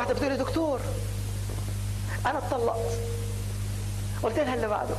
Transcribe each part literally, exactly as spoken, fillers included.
واحده بتقول لي دكتور انا اتطلقت. قلت لها اللي بعده.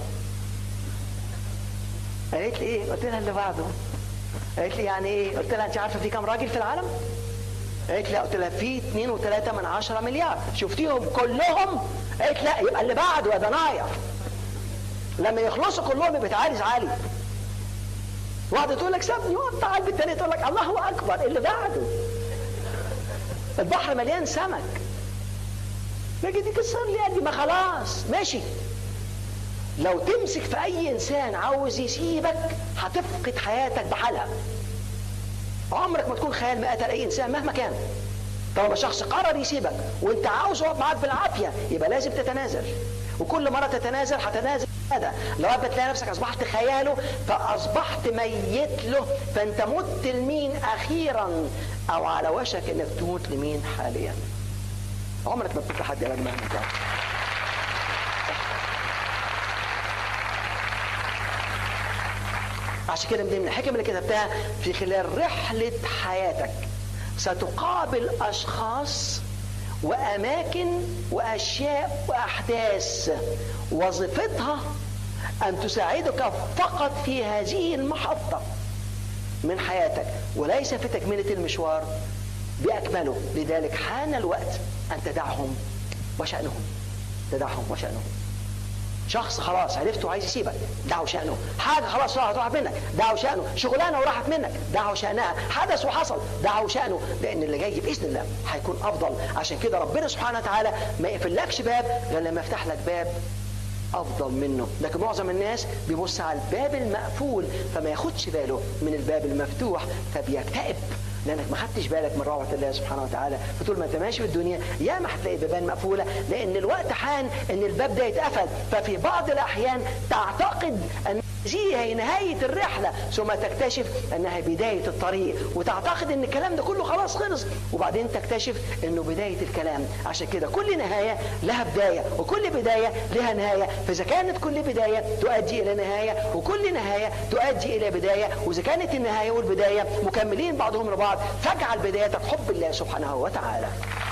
قالت لي ايه؟ قلت لها اللي بعده. قالت لي يعني ايه؟ قلت لها انت عارفه في كام راجل في العالم؟ قالت لي قلت لها في اتنين وتلاتة من عشرة مليار. شفتيهم كلهم؟ قالت لا يبقى اللي بعده يا ضنايا. لما يخلصوا كلهم يبقى تعالي ازعلي. واحده تقول لك سابني وقت على البيت، الثانيه تقول لك الله اكبر اللي بعده. البحر مليان سمك. باجي دي كسر لي قلبي، ما خلاص ماشي. لو تمسك في اي انسان عاوز يسيبك هتفقد حياتك بحالها. عمرك ما تكون خيال مآتة لاي انسان مهما كان. طالما شخص قرر يسيبك وانت عاوز يقعد معاك بالعافيه يبقى لازم تتنازل، وكل مره تتنازل هتنازل هذا لغايه ما تلاقي نفسك اصبحت خياله فاصبحت ميت له، فانت مت لمين اخيرا او على وشك انك تموت لمين حاليا. عمرك ما بتفرح حد يا مهما كان. عشان كده من الحكم اللي كتبتها في خلال رحله حياتك ستقابل اشخاص واماكن واشياء واحداث وظيفتها ان تساعدك فقط في هذه المحطه من حياتك وليس في تكمله المشوار باكمله. لذلك حان الوقت ان تدعهم وشانهم. تدعهم وشانهم. شخص خلاص عرفته عايز يسيبك دعه شأنه. حاجة خلاص راحت راحت منك دعه شأنه. شغلانة وراحت منك دعه شأنها. حدث وحصل دعه شأنه، لأن اللي جاي بإذن الله هيكون أفضل. عشان كده ربنا سبحانه وتعالى ما يقفلكش باب غير لما يفتح لك باب أفضل منه. لكن معظم الناس بيبص على الباب المقفول فما ياخدش باله من الباب المفتوح فبيكتئب، لانك ما خدتش بالك من روعه الله سبحانه وتعالى. فطول ما انت ماشي في الدنيا يا ما هتلاقي بيبان مقفوله، لان الوقت حان ان الباب ده يتقفل. ففي بعض الاحيان تعتقد ان هذه هي نهايه الرحله ثم تكتشف انها بدايه الطريق، وتعتقد ان الكلام ده كله خلاص خلص وبعدين تكتشف انه بدايه الكلام. عشان كده كل نهايه لها بدايه وكل بدايه لها نهايه، فاذا كانت كل بدايه تؤدي الى نهايه وكل نهايه تؤدي الى بدايه، واذا كانت النهايه والبدايه مكملين بعضهم لبعض فاجعل بدايتك حب الله سبحانه وتعالى.